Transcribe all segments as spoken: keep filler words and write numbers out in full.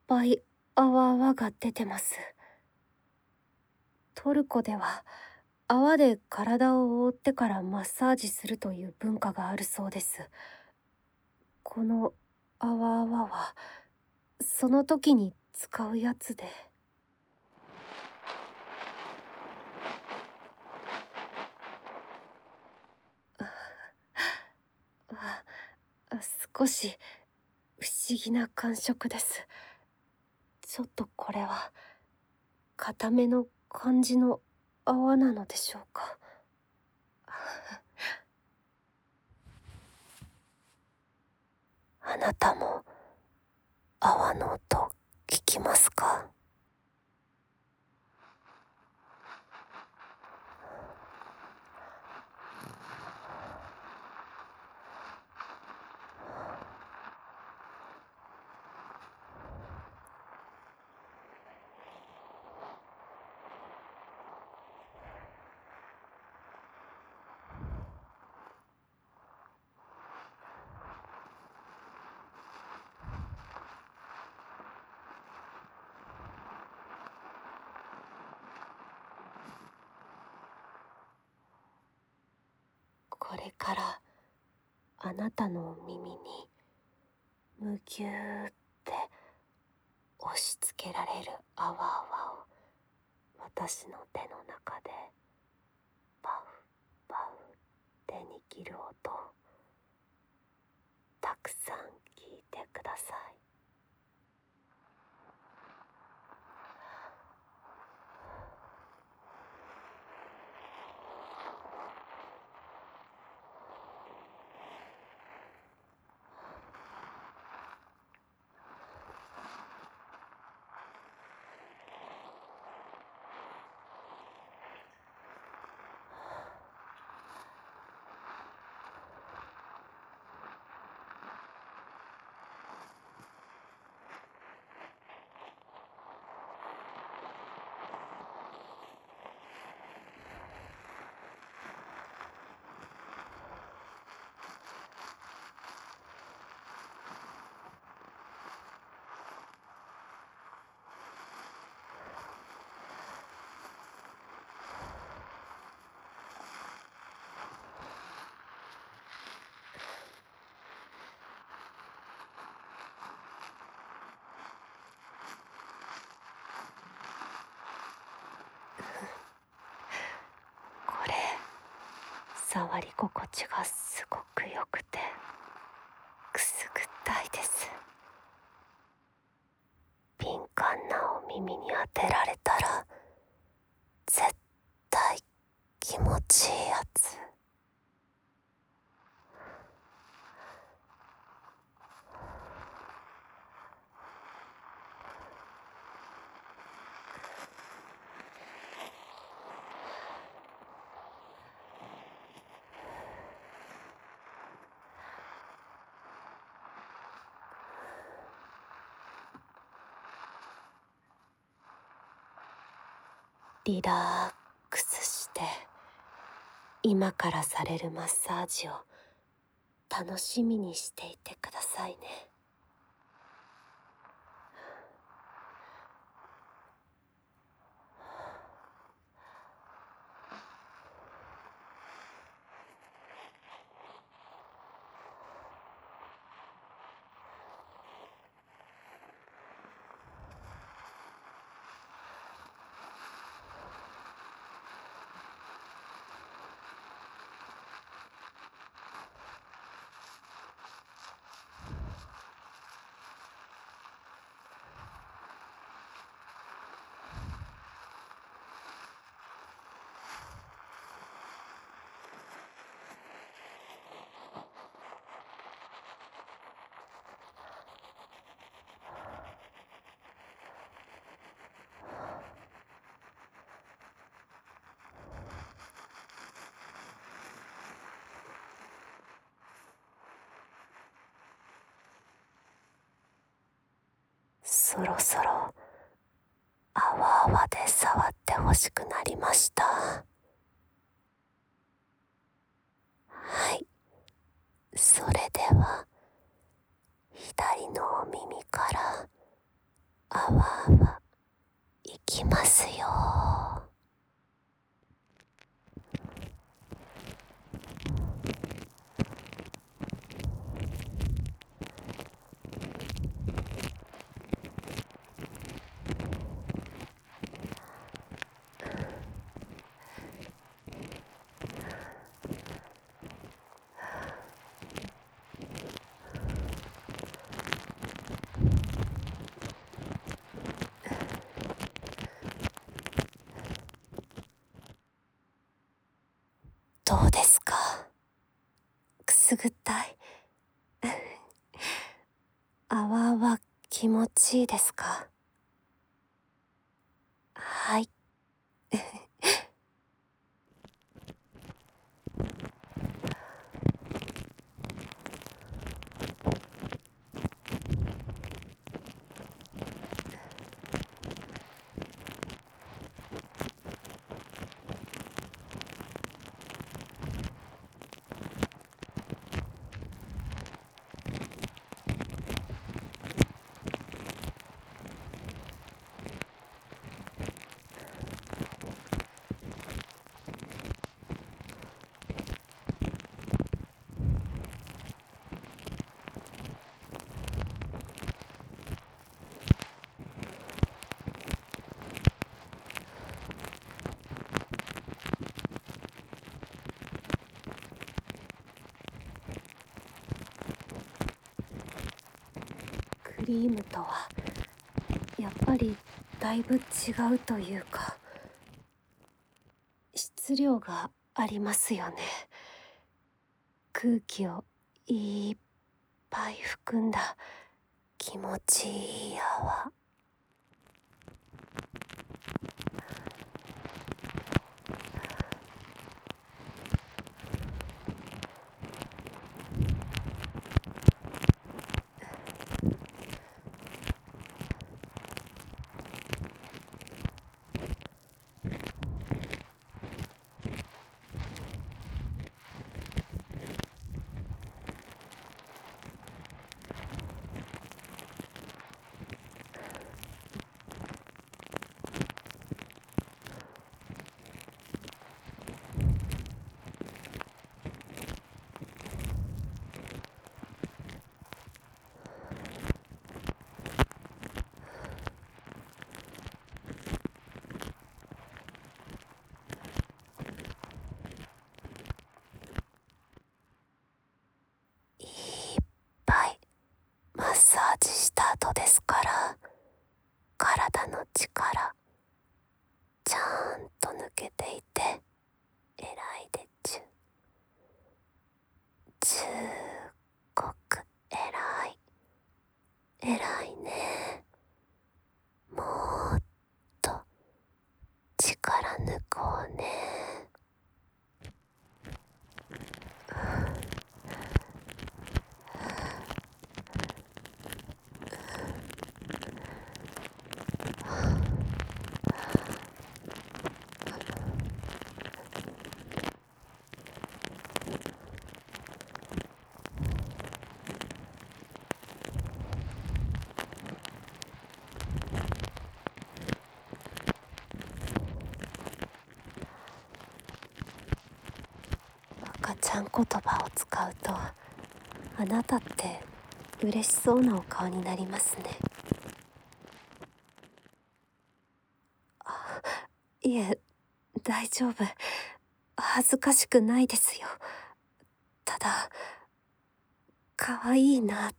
ぱい泡泡が出てます。トルコでは泡で体を覆ってからマッサージするという文化があるそうです。この泡泡はその時に使うやつで。ああ少し不思議な感触です。ちょっとこれは固めの感じの泡なのでしょうか。あなたも泡の音聞きますか？これからあなたの耳にむぎゅーって押し付けられる泡泡を私の手の中でパフパフって握る音をたくさん聞いてください。これ触り心地がすごく良くてくすぐったいです。敏感なお耳に当てられたら絶対気持ちいいやつ。リラックスして今からされるマッサージを楽しみにしていてくださいね。そろそろ泡泡で触ってほしくなりました。はい、それでは左のお耳からすぐったい。泡は気持ちいいですか？はい。クリームとはやっぱりだいぶ違うというか、質量がありますよね。空気をいっぱい含んだ気持ちいい泡。いっぱいマッサージした後ですから、体の力ちゃんと抜けていて偉いでちゅ。すっごく偉い。偉いね。もっと力抜こうね。赤ちゃん言葉を使うと、あなたって嬉しそうなお顔になりますね。あ、いえ、大丈夫。恥ずかしくないですよ。ただ、可愛いなって。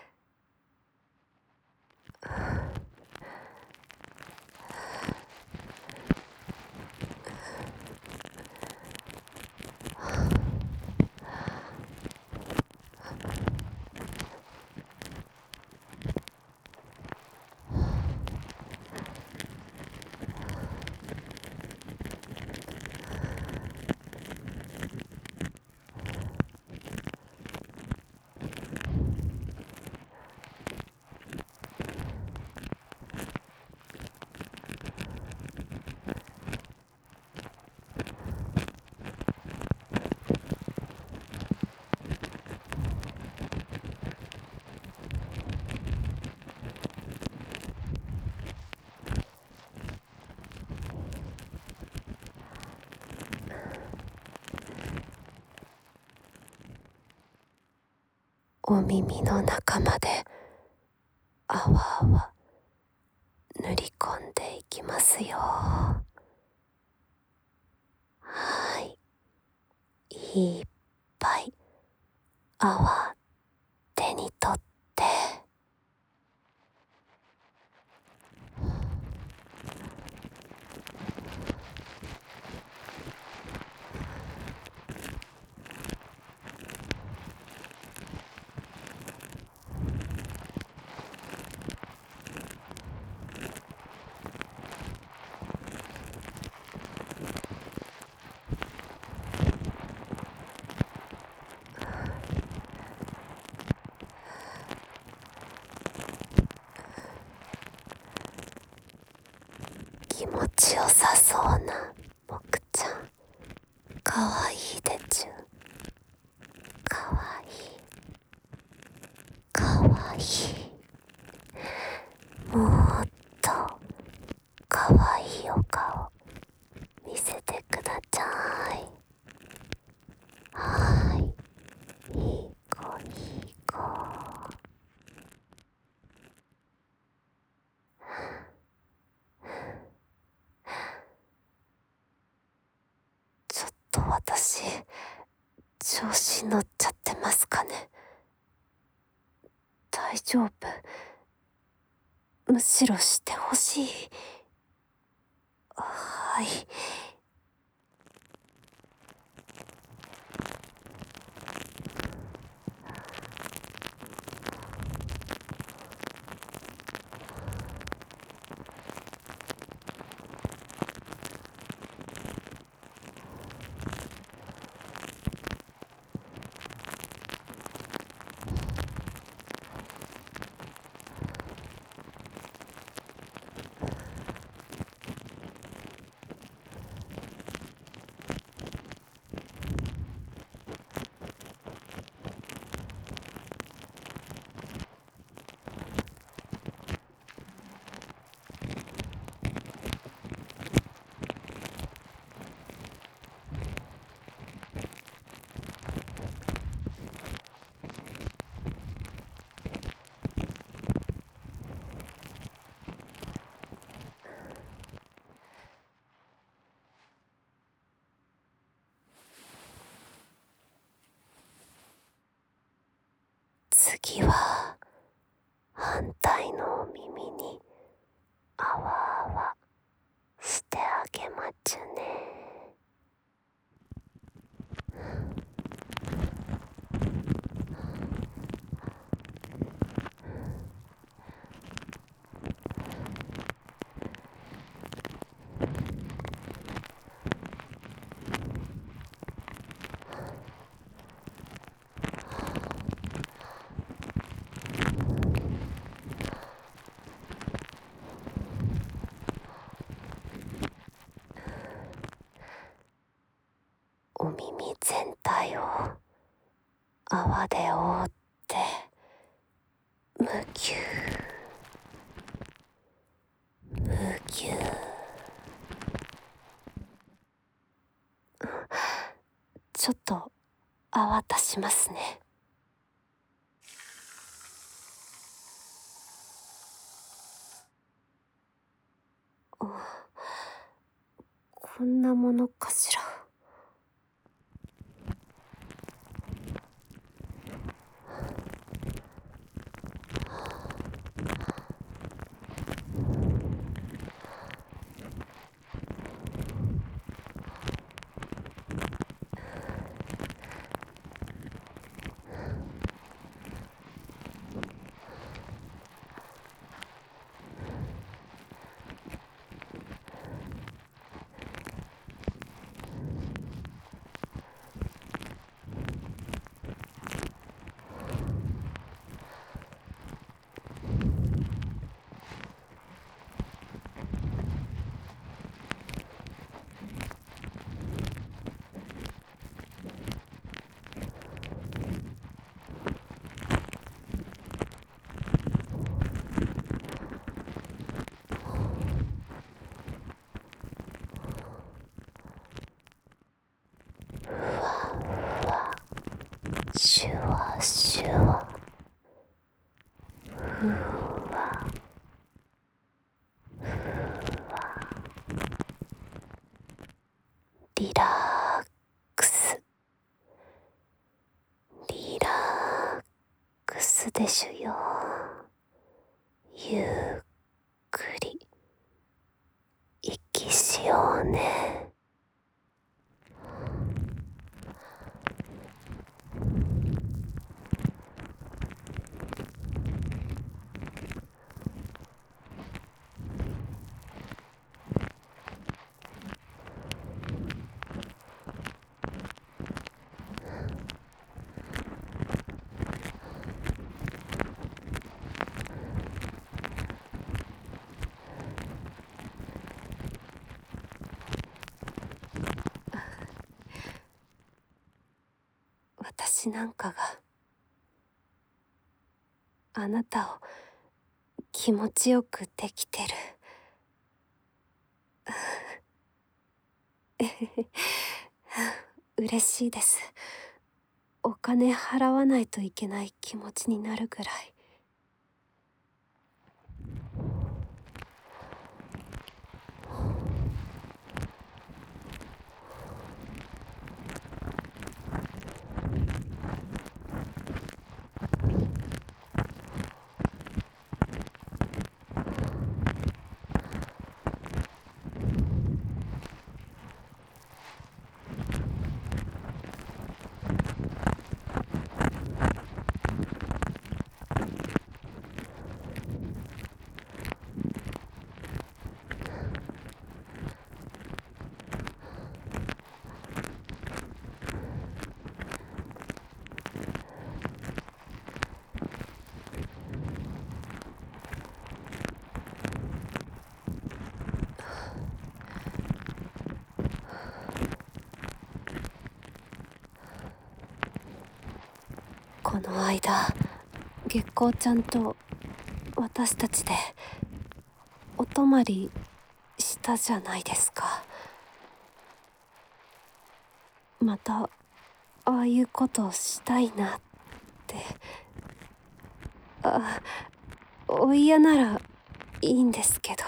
お耳の中まで泡々塗り込んでいきますよ。はい、いっぱい泡手に取って。 ちよさそうなもくちゃん、かわいいでちゅ。かわいい、かわいい。もっとかわいいお顔見せてください。はーい、いい子いい子。ちょっと私調子乗っちゃってますかね。大丈夫？むしろしてほしい。はい。次は反対のお耳にあわあわしてあげまちゅね。お耳全体を泡で覆ってむぎゅーむぎゅー。ちょっと泡足しますね。こんなものかしら。シュワシュワ、ふわふわ、リラックス、リラックスでしゅよ。ゆっくり息しようね。 私なんかがあなたを気持ちよくできてる。嬉しいです。お金払わないといけない気持ちになるぐらい。この間、月光ちゃんと私たちでお泊まりしたじゃないですか。またああいうことしたいなって。あ、お嫌ならいいんですけど。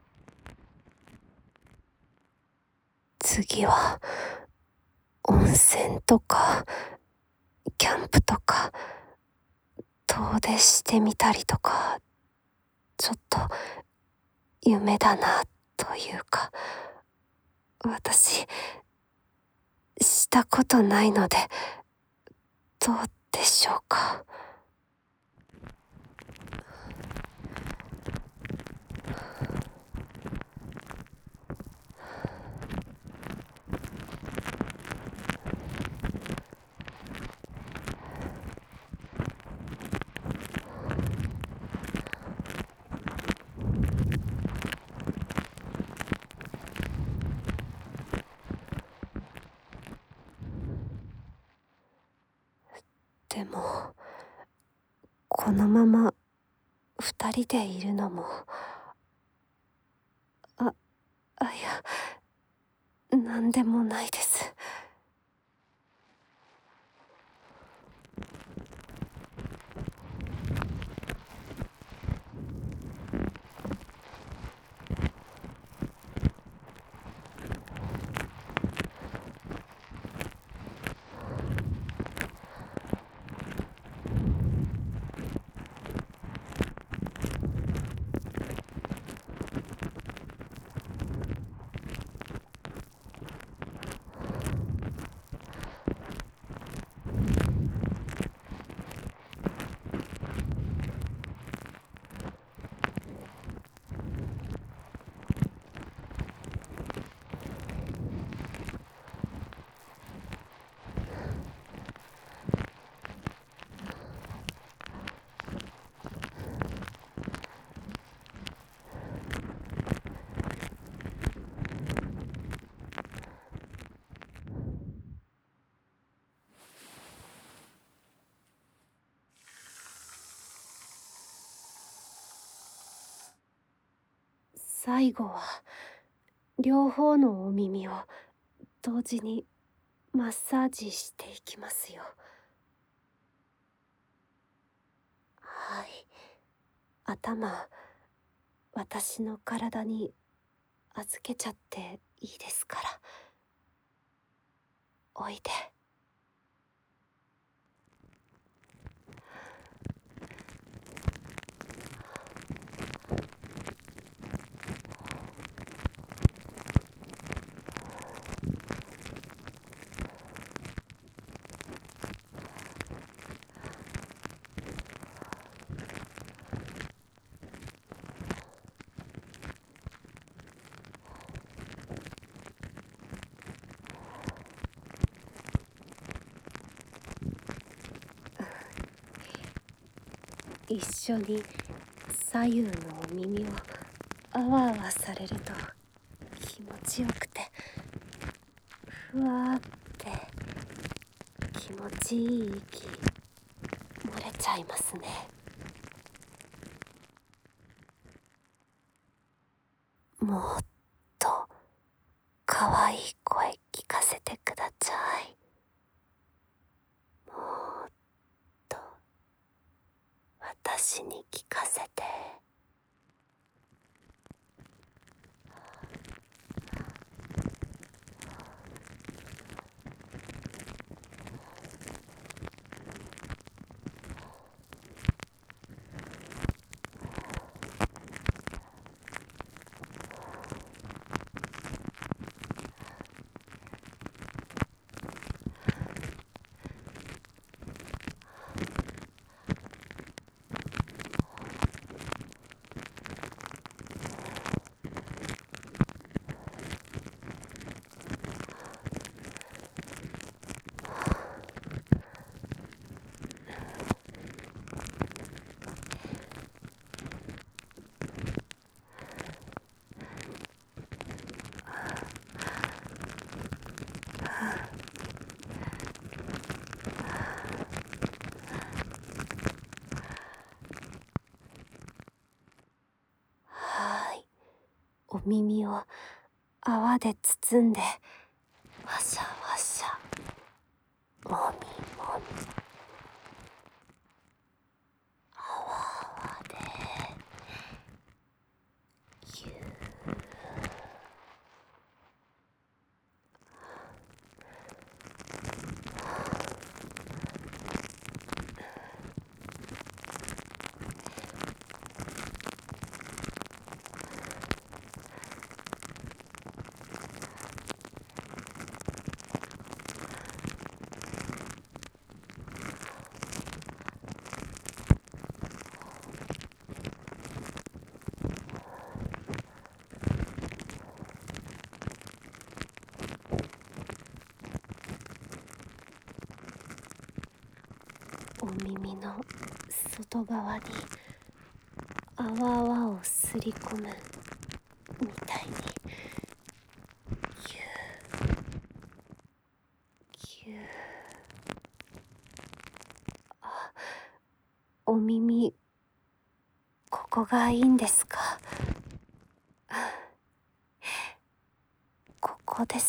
次は温泉とかキャンプとか遠出してみたりとか、ちょっと夢だなというか、私したことないので、どうでしょうか。でもこのまま二人でいるのも、あ、あ、いや、なんでもないです。最後は両方のお耳を同時にマッサージしていきますよ。はい。頭、私の体に預けちゃっていいですから。おいで。一緒に左右のお耳をあわあわされると気持ちよくて、ふわーって気持持ちいい息漏れちゃいますね。もっと可愛い声聞かせてください。もっと私に聞かせて。はーい、お耳を泡で包んでわしゃわしゃもみもみ泡泡でぎゅー。お耳の外側に泡泡をすり込むみたいにぎゅーぎゅー。あ、お耳ここがいいんですか？ここです。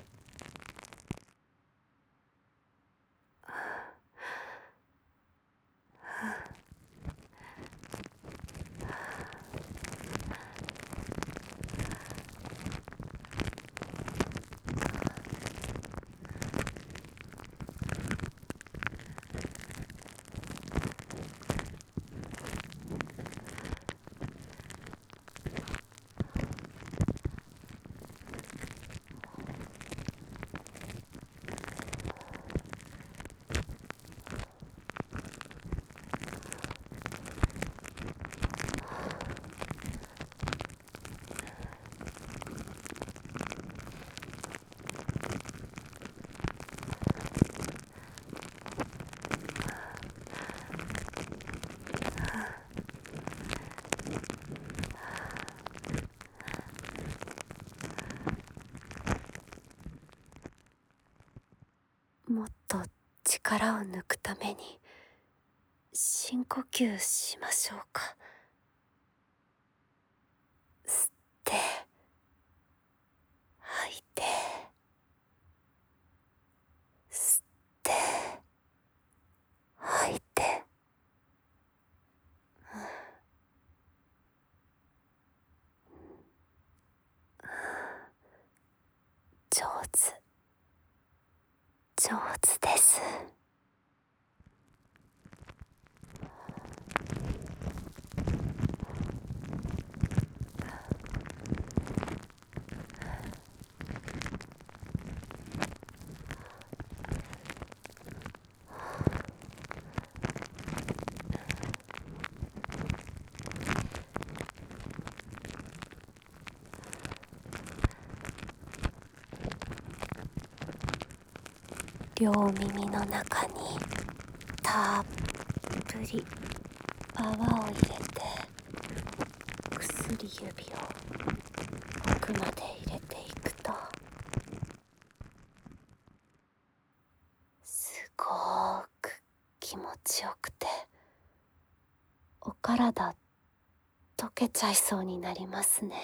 もっと力を抜くために深呼吸しましょうか。吸って吐いて吸って吐いて、上手上手です。両耳の中にたっぷり泡を入れて、薬指を奥まで入れていくと、すご気持ちよくて、お体溶けちゃいそうになりますね。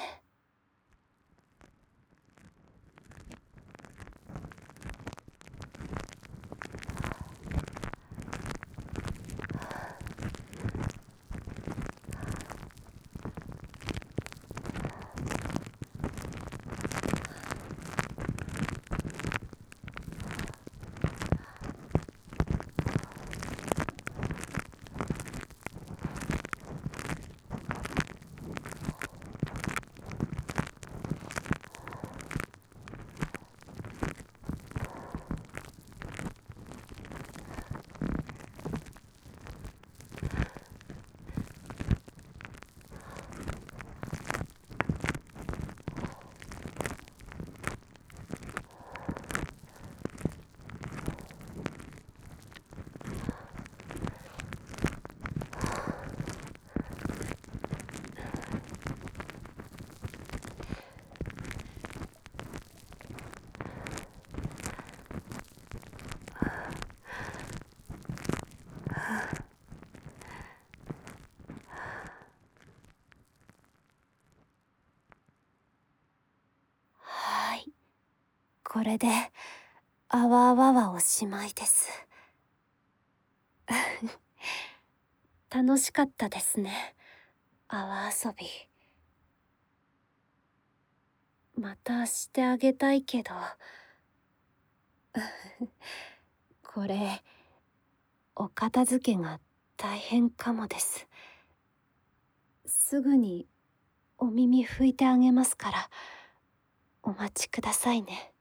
はい、これであわあわはおしまいです。楽しかったですね、泡遊び。またしてあげたいけどこれお片付けが大変かもです。すぐにお耳拭いてあげますから、お待ちくださいね。